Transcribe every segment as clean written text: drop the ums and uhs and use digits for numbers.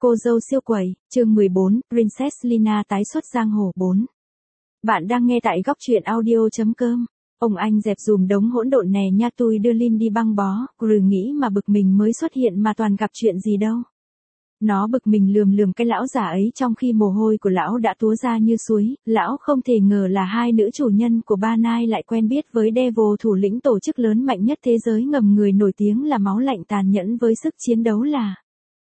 Cô dâu siêu quẩy, chương 14, Princess Lina tái xuất giang hồ 4. Bạn đang nghe tại góc truyện audio.com. Ông anh dẹp dùm đống hỗn độn nè nha, tôi đưa Lin đi băng bó, Gừ nghĩ mà bực mình mới xuất hiện mà toàn gặp chuyện gì đâu. Nó bực mình lườm lườm cái lão già ấy trong khi mồ hôi của lão đã túa ra như suối, lão không thể ngờ là hai nữ chủ nhân của Ba Nai lại quen biết với Devil, thủ lĩnh tổ chức lớn mạnh nhất thế giới ngầm người nổi tiếng là máu lạnh tàn nhẫn với sức chiến đấu là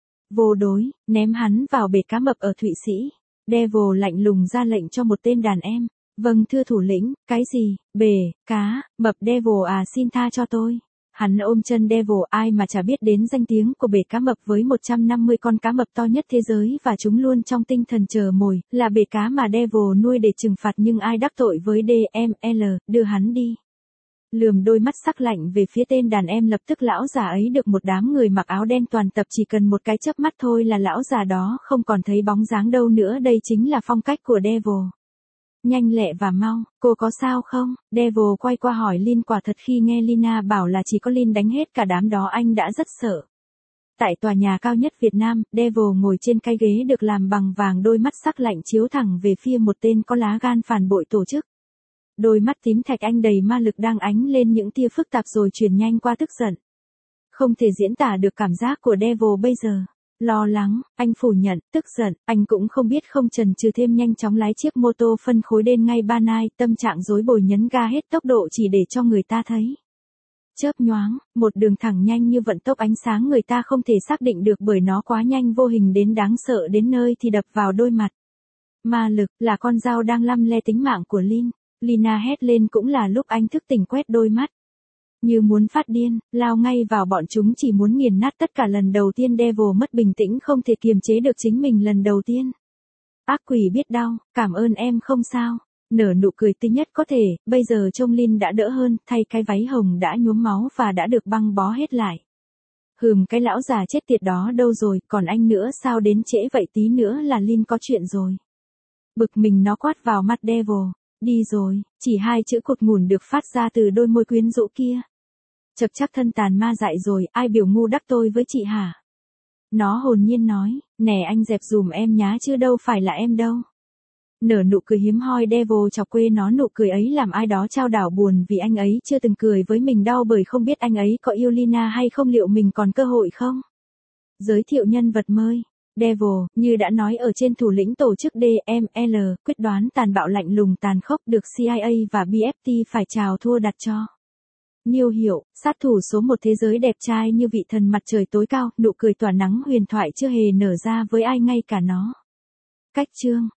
vô đối, ném hắn vào bể cá mập ở Thụy Sĩ. Devil lạnh lùng ra lệnh cho một tên đàn em. Vâng thưa thủ lĩnh, cái gì, bể, cá, mập Devil à, xin tha cho tôi. Hắn ôm chân Devil, ai mà chả biết đến danh tiếng của bể cá mập với 150 con cá mập to nhất thế giới và chúng luôn trong tinh thần chờ mồi, là bể cá mà Devil nuôi để trừng phạt nhưng ai đắc tội với DML, đưa hắn đi. Lườm đôi mắt sắc lạnh về phía tên đàn em, lập tức lão già ấy được một đám người mặc áo đen toàn tập chỉ cần một cái chớp mắt thôi là lão già đó không còn thấy bóng dáng đâu nữa. Đây chính là phong cách của Devil. Nhanh lẹ và mau, cô có sao không? Devil quay qua hỏi Lin. Quả thật khi nghe Lina bảo là chỉ có Lin đánh hết cả đám đó anh đã rất sợ. Tại tòa nhà cao nhất Việt Nam, Devil ngồi trên cái ghế được làm bằng vàng, đôi mắt sắc lạnh chiếu thẳng về phía một tên có lá gan phản bội tổ chức. Đôi mắt tím thạch anh đầy ma lực đang ánh lên những tia phức tạp rồi chuyển nhanh qua tức giận. Không thể diễn tả được cảm giác của Devil bây giờ. Lo lắng, anh phủ nhận, tức giận, anh cũng không biết không chần chừ thêm nhanh chóng lái chiếc mô tô phân khối đen ngay Ba Nai, tâm trạng rối bời nhấn ga hết tốc độ chỉ để cho người ta thấy. Chớp nhoáng, một đường thẳng nhanh như vận tốc ánh sáng người ta không thể xác định được bởi nó quá nhanh vô hình đến đáng sợ, đến nơi thì đập vào đôi mặt. Ma lực là con dao đang lăm le tính mạng của Lin. Lina hét lên cũng là lúc anh thức tỉnh, quét đôi mắt như muốn phát điên, lao ngay vào bọn chúng chỉ muốn nghiền nát tất cả. Lần đầu tiên Devil mất bình tĩnh, không thể kiềm chế được chính mình lần đầu tiên. Ác quỷ biết đau, cảm ơn em không sao. Nở nụ cười tươi nhất có thể, bây giờ trông Lin đã đỡ hơn, thay cái váy hồng đã nhuốm máu và đã được băng bó hết lại. Cái lão già chết tiệt đó đâu rồi, còn anh nữa sao đến trễ vậy, tí nữa là Lin có chuyện rồi. Bực mình nó quát vào mặt Devil. Đi rồi, chỉ hai chữ cụt ngủn được phát ra từ đôi môi quyến rũ kia. Chật chắc thân tàn ma dại rồi, ai biểu ngu đắc tôi với chị hả? Nó hồn nhiên nói, nè anh dẹp dùm em nhá chứ đâu phải là em đâu. Nở nụ cười hiếm hoi, Devil chọc quê nó, nụ cười ấy làm ai đó chao đảo buồn vì anh ấy chưa từng cười với mình, đau bởi không biết anh ấy có yêu Lina hay không, liệu mình còn cơ hội không? Giới thiệu nhân vật mới. Devil, như đã nói ở trên, thủ lĩnh tổ chức DML, quyết đoán tàn bạo lạnh lùng tàn khốc, được CIA và BFT phải chào thua đặt cho. Niêu Hiệu, sát thủ số 1 thế giới, đẹp trai như vị thần mặt trời tối cao, nụ cười tỏa nắng huyền thoại chưa hề nở ra với ai, ngay cả nó. Cách chương,